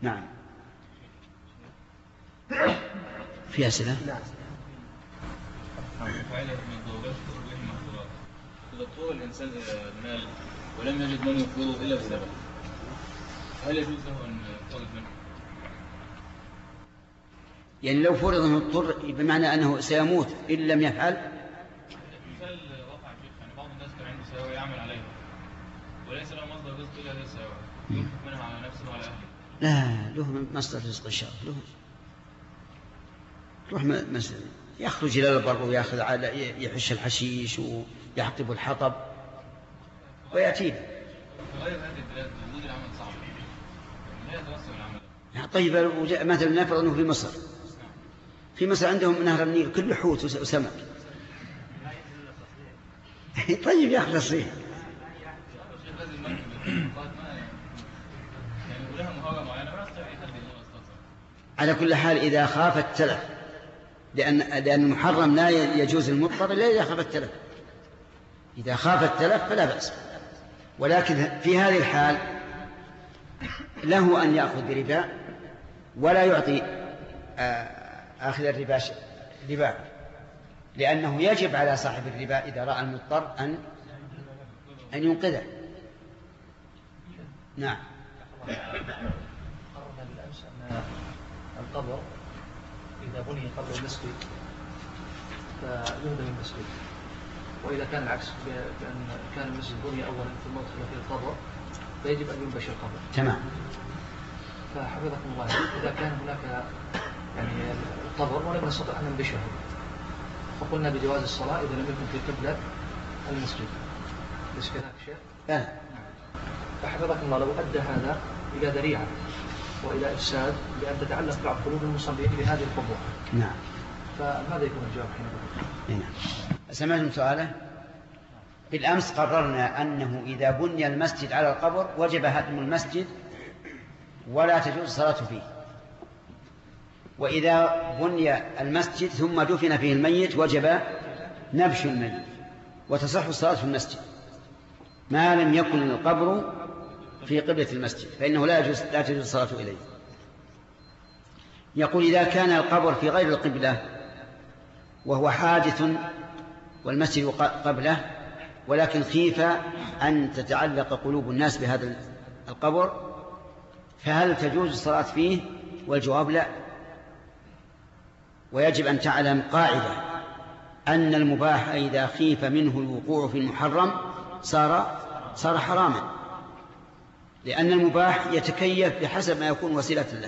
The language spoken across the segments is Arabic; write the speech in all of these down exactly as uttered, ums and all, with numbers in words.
نعم. في أسئلة؟ نعم. إذا طول الإنسان المال ولم يجد من يفوضه إلا بسبب، هل يجوز له أن يقترض منه؟ يعني لو فرض أنه اضطر بمعنى أنه سيموت إن لم يفعل. مثال واقع شيخ، يعني بعض الناس كان عنده سيارة يعمل عليها وليس له مصدر رزق إلا هذه السيارة، ينفق منها على نفسه وعلى أهله. لا، له مصدر رزق إن شاء الله. له روح مثلا يخرج إلى البر ويأخذ على يحش الحشيش ويحطب الحطب ويأتيه. في غير هذه البلاد وجود العمل صعب، لا يتوسع العمل. طيب مثلا نفرض أنه في مصر، في مصر عندهم نهر النيل كله حوت وسمك. طيب يأخذ الصيف. على كل حال إذا خاف التلف، لأن لأن المحرم لا يجوز المضطر إلا إذا خاف التلف. إذا خاف التلف فلا بأس، ولكن في هذه الحال له أن يأخذ بربا ولا يعطي آخذ الربا ربا، لأنه يجب على صاحب الربا إذا رأى المضطر أن أن ينقذه. نعم. قررنا بالأمس أن القبر إذا بني قبر المسجد فيهدم المسجد، وإذا كان العكس بأن كان المسجد بني أولا ثم أدخل فيه القبر فيجب أن ينبش القبر. تمام. فحفظكم الله، إذا كان هناك يعني القبر ولم نستطع أن ننبشه فقلنا بجواز الصلاة إذا لم يكن في قبلة المسجد. ليس كذلك شيخ؟ لا. فحفظكم الله، لو أدى هذا إلى ذريعة وإلى إفساد بأن تتعلق بعض قلوب المصلين بهذه القبور. نعم. فماذا يكون الجواب حينئذ؟ نعم. سمعتم سؤاله؟ بالأمس قررنا أنه إذا بني المسجد على القبر وجب هدم المسجد ولا تجوز الصلاة فيه، وإذا بني المسجد ثم دفن فيه الميت وجب نبش الميت وتصح الصلاة في المسجد ما لم يكن القبر في قبلة المسجد، فإنه لا يجوز لا تجوز الصلاة إليه. يقول إذا كان القبر في غير القبلة وهو حادث والمسجد قبله، ولكن خيف أن تتعلق قلوب الناس بهذا القبر، فهل تجوز الصلاة فيه؟ والجواب لا. ويجب أن تعلم قاعدة أن المباح إذا خيف منه الوقوع في المحرم صار صار حراما، لأن المباح يتكيف بحسب ما يكون وسيلة له.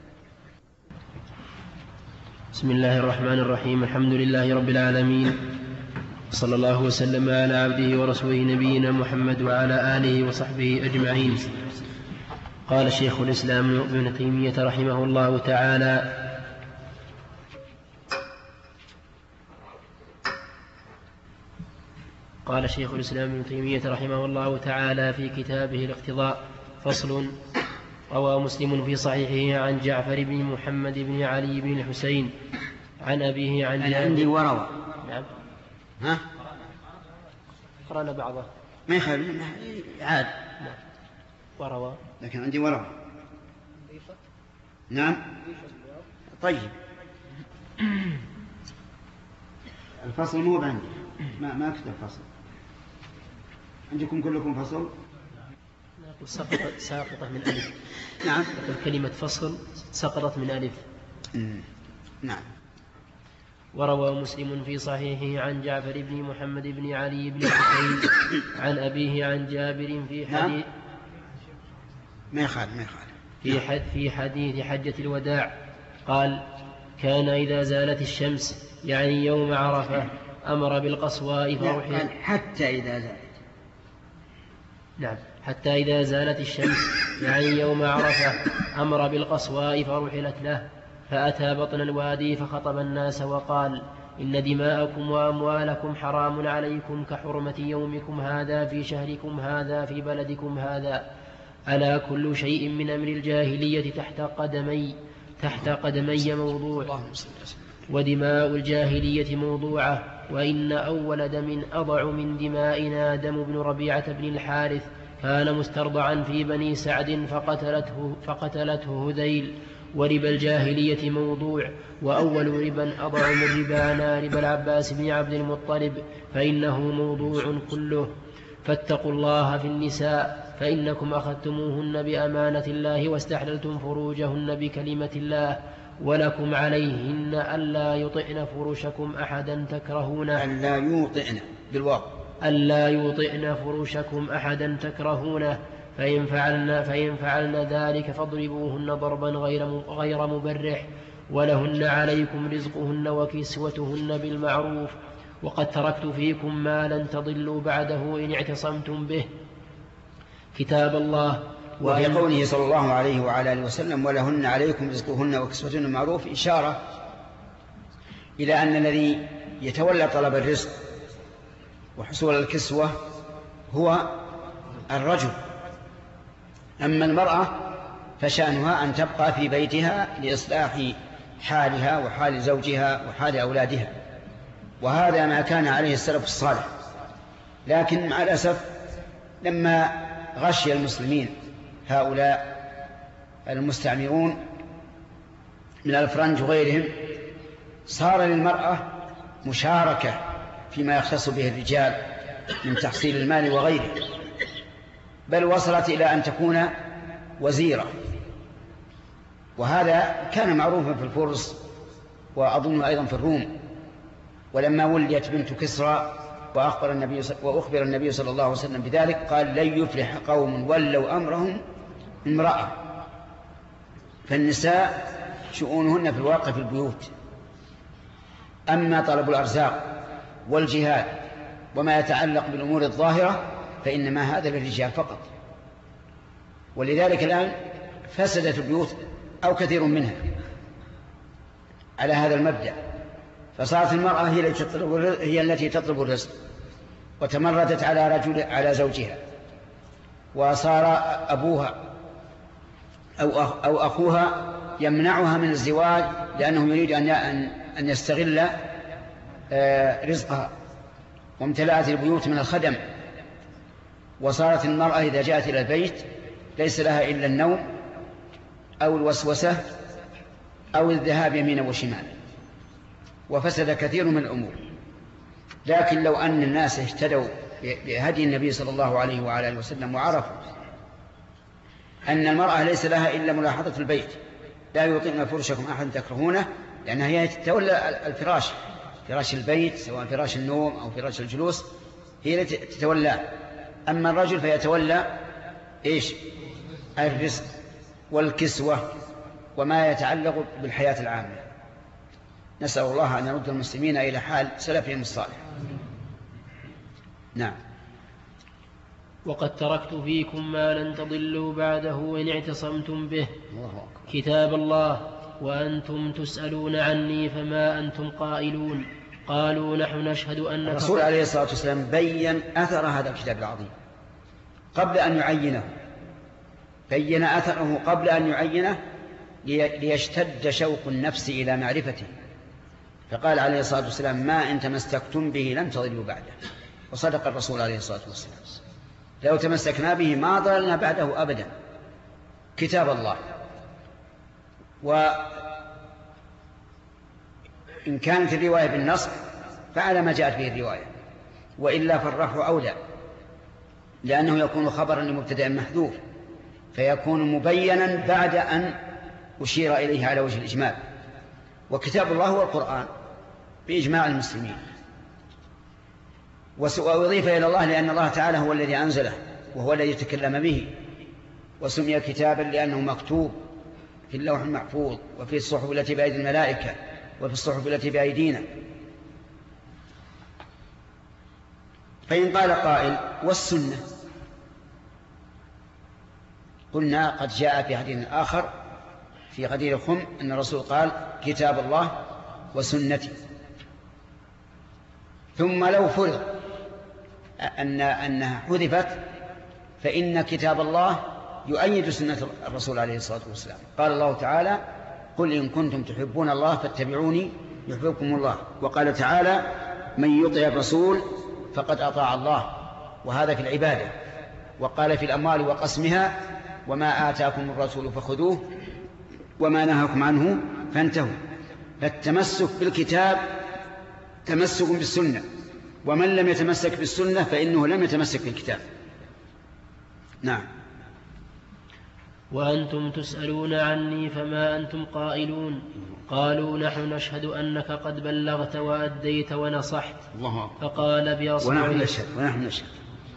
بسم الله الرحمن الرحيم. الحمد لله رب العالمين، صلى الله وسلم على عبده ورسوله نبينا محمد وعلى آله وصحبه أجمعين. قال شيخ الإسلام ابن تيمية رحمه الله تعالى: قال شيخ الإسلام ابن تيمية رحمه الله تعالى في كتابه الاقتضاء: فصل. روى مسلم في صحيحه عن جعفر بن محمد بن علي بن الحسين عن أبيه عن أنا عندي وروى. نعم. ها؟ قرأنا بعضه. ما يخالف عاد. نعم. وروى. لكن عندي وروى. نعم. طيب. الفصل مو عندي. ما ما كتب فصل. عندكم كلكم فصل؟ سقطت ساقطة من ألف. نعم. كلمة فصل سقطت من ألف. نعم. وروى مسلم في صحيحه عن جعفر بن محمد بن علي بن الحسين عن أبيه عن جابر في حديث ما يخالف ما يخالف في حد في حديث حجة الوداع قال: كان إذا زالت الشمس يعني يوم عرفة أمر بالقصواء فرحل. حتى إذا زالت. نعم. حتى إذا زالت الشمس يعني يوم عرفة أمر بالقصواء فرحلت له، فأتى بطن الوادي فخطب الناس وقال: إن دماءكم وأموالكم حرام عليكم كحرمة يومكم هذا في شهركم هذا في بلدكم هذا. ألا كل شيء من أمر الجاهلية تحت قدمي تحت قدمي موضوع، ودماء الجاهلية موضوعة، وإن أول دم أضع من دمائنا دم بن ربيعة بن الحارث كان مسترضعا في بني سعد فقتلته, فقتلته هذيل. وربا الجاهلية موضوع، وأول ربا أضع من ربانا ربا العباس بن عبد المطلب، فإنه موضوع كله. فاتقوا الله في النساء، فإنكم أخذتموهن بأمانة الله واستحللتم فروجهن بكلمة الله، ولكم عليهن ألا يطئن فرشكم أحدا تكرهونه. ألا يوطئن بالواو. ألا يطئن فرشكم أحدا تكرهونه، فإن فعلن, فإن فعلن ذلك فاضربوهن ضربا غير غير مبرح، ولهن عليكم رزقهن وكسوتهن بالمعروف. وقد تركت فيكم ما لن تضلوا بعده إن اعتصمتم به، كتاب الله. وفي قوله صلى الله عليه وعلى آله وسلم ولهن عليكم رزقهن وكسوتهن بالمعروف إشارة إلى أن الذي يتولى طلب الرزق وحصول الكسوة هو الرجل، أما المرأة فشأنها أن تبقى في بيتها لإصلاح حالها وحال زوجها وحال أولادها، وهذا ما كان عليه السلف الصالح. لكن مع الأسف لما غشي المسلمين هؤلاء المستعمرون من الفرنج وغيرهم صار للمرأة مشاركة فيما يختص به الرجال من تحصيل المال وغيره، بل وصلت إلى أن تكون وزيرة. وهذا كان معروفا في الفرس وأظن أيضا في الروم. ولما ولدت بنت كسرى وأخبر النبي, وأخبر النبي صلى الله عليه وسلم بذلك قال لن يفلح قوم ولوا أمرهم امرأة. فالنساء شؤونهن في الواقع في البيوت، أما طلب الأرزاق والجهاد وما يتعلق بالأمور الظاهرة فإنما هذا للرجال فقط. ولذلك الآن فسدت البيوت أو كثير منها على هذا المبدأ، فصارت المرأة هي التي تطلب الرزق, هي التي تطلب الرزق وتمردت على رجل على زوجها، وصار أبوها أو أو أخوها يمنعها من الزواج لأنه يريد أن أن يستغل رزقها، وامتلأت البيوت من الخدم. وصارت المرأة إذا جاءت إلى البيت ليس لها إلا النوم أو الوسوسة أو الذهاب يمين وشمال، وفسد كثير من الأمور. لكن لو أن الناس اهتدوا بهدي النبي صلى الله عليه وعلى آله وسلم وعرفوا أن المرأة ليس لها إلا ملاحظة البيت، لا يوطئن فرشكم أحد تكرهونه، لأنها هي تتولى الفراش، فراش البيت سواء فراش النوم أو فراش الجلوس هي التي تتولى. أما الرجل فيتولى إيش؟ الرزق والكسوة وما يتعلق بالحياة العامة. نسأل الله أن يرد المسلمين إلى حال سلفهم الصالح. نعم. وقد تركت فيكم ما لن تضلوا بعده إن اعتصمتم به، كتاب الله. وأنتم تسألون عني فما أنتم قائلون. قالوا نحن نشهد أنك الرسول عليه الصلاة والسلام بيّن أثر هذا الكتاب العظيم قبل أن يعينه، بيّن أثره قبل أن يعينه ليشتد شوق النفس إلى معرفته، فقال عليه الصلاة والسلام ما إن تمسكتم به لن تضلوا بعده. وصدق الرسول عليه الصلاة والسلام، لو تمسكنا به ما ضللنا بعده أبدا. كتاب الله. وإن كانت الرواية بالنص فعلى ما جاءت به الرواية، وإلا فالرفع أولى، لأنه يكون خبرا لمبتدأ محذوف فيكون مبينا بعد أن أشير إليه على وجه الإجمال. وكتاب الله هو القرآن بإجماع المسلمين، وأضيف إلى الله لأن الله تعالى هو الذي أنزله وهو الذي تكلم به، وسمي كتابا لأنه مكتوب في اللوح المحفوظ وفي الصحف التي بأيدي الملائكة وفي الصحف التي بأيدينا. فإن قال قائل والسنة، قلنا قد جاء في حديث آخر في غدير الخم أن الرسول قال كتاب الله وسنتي. ثم لو فرض أن أنها حذفت فإن كتاب الله يؤيد سنة الرسول عليه الصلاة والسلام. قال الله تعالى قل إن كنتم تحبون الله فاتبعوني يحببكم الله. وقال تعالى من يطع الرسول فقد أطاع الله، وهذا في العبادة. وقال في الأموال وقسمها وما آتاكم الرسول فخذوه وما نهاكم عنه فانتهوا. فالتمسك بالكتاب تمسك بالسنة، ومن لم يتمسك بالسنة فإنه لم يتمسك بالكتاب. نعم. وأنتم تسألون عني فما أنتم قائلون. قالوا نحن نشهد أنك قد بلغت وأديت ونصحت. الله. فقال بأصبعه ونحن نشهد ونحن نشهد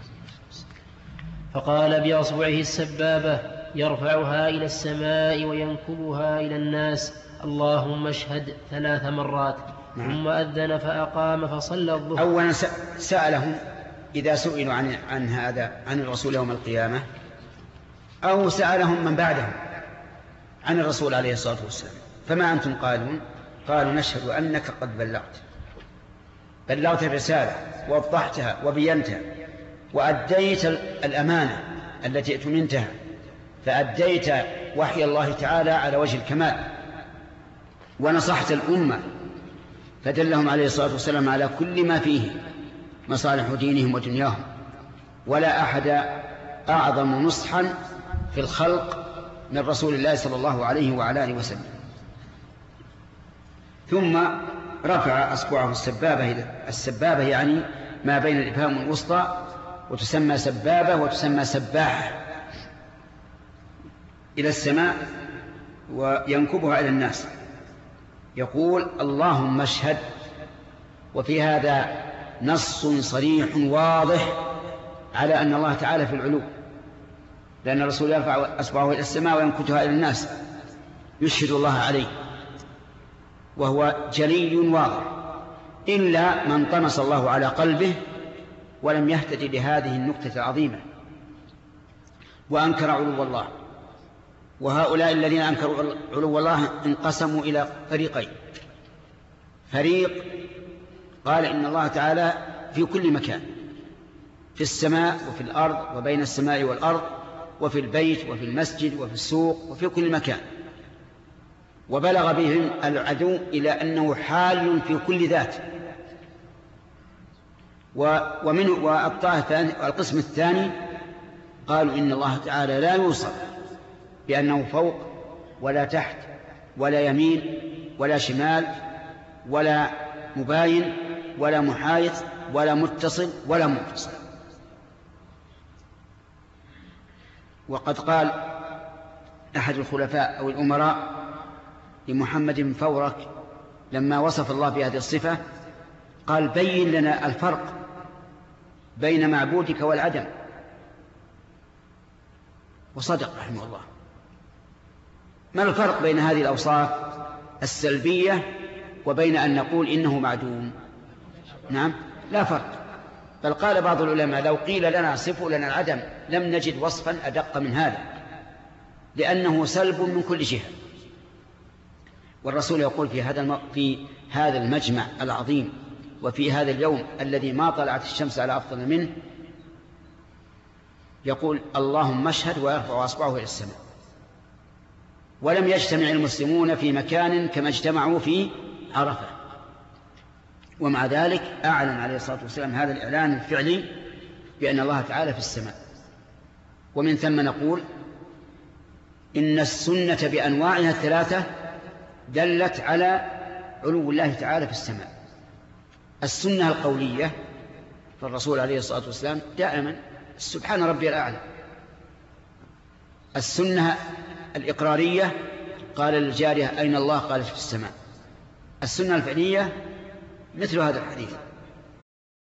فقال بأصبعه السبابة يرفعها إلى السماء وينكبها إلى الناس اللهم اشهد ثلاث مرات. نعم. ثم أذن فأقام فصلى الظهر. أولا سألهم إذا سئلوا عن, عن هذا عن الرسول يوم القيامة، أو سألهم من بعدهم عن الرسول عليه الصلاة والسلام فما أنتم قالون؟ قالوا نشهد أنك قد بلغت بلغت الرسالة ووضحتها وبينتها وأديت الأمانة التي ائتمنتها، فأديت وحي الله تعالى على وجه الكمال، ونصحت الأمة، فدلهم عليه الصلاة والسلام على كل ما فيه مصالح دينهم ودنياهم. ولا أحد أعظم نصحا في الخلق من رسول الله صلى الله عليه وعلى آله وسلم. ثم رفع أصبعه السبابة. السبابة يعني ما بين الإبهام والوسطى، وتسمى سبابة وتسمى سباحة، إلى السماء وينكبها إلى الناس، يقول اللهم اشهد. وفي هذا نص صريح واضح على أن الله تعالى في العلو، لأن الرسول يرفع أصبعه إلى السماء وينكتها إلى الناس يشهد الله عليه، وهو جلي واضح، إلا من طمس الله على قلبه ولم يهتدي لهذه النكتة العظيمة وأنكر علو الله. وهؤلاء الذين أنكروا علو الله انقسموا إلى فريقين. فريق قال إن الله تعالى في كل مكان، في السماء وفي الأرض وبين السماء والأرض، وفي البيت وفي المسجد وفي السوق وفي كل مكان، وبلغ بهم العدو إلى أنه حال في كل ذات. ومن والقسم الثاني قالوا إن الله تعالى لا يوصف بأنه فوق ولا تحت ولا يمين ولا شمال ولا مباين ولا محايط ولا متصل ولا منفصل. وقد قال أحد الخلفاء أو الأمراء لمحمد بن فورك لما وصف الله بهذه الصفة قال بين لنا الفرق بين معبودك والعدم، وصدق رحمه الله. ما الفرق بين هذه الأوصاف السلبية وبين أن نقول إنه معدوم؟ نعم، لا فرق. بل قال بعض العلماء لو قيل لنا صفوا لنا العدم لم نجد وصفا أدق من هذا، لأنه سلب من كل جهة. والرسول يقول في هذا في هذا المجمع العظيم وفي هذا اليوم الذي ما طلعت الشمس على أفضل منه، يقول اللهم اشهد ويرفع أصبعه إلى السماء. ولم يجتمع المسلمون في مكان كما اجتمعوا في عرفة، ومع ذلك أعلن عليه الصلاة والسلام هذا الإعلان الفعلي بأن الله تعالى في السماء. ومن ثم نقول إن السنة بأنواعها الثلاثة دلت على علو الله تعالى في السماء. السنة القولية فالرسول عليه الصلاة والسلام دائما سبحان ربي الأعلى. السنة الإقرارية قال للجارية أين الله؟ قالت في السماء. السنة الفعلية مثل هذا الحديث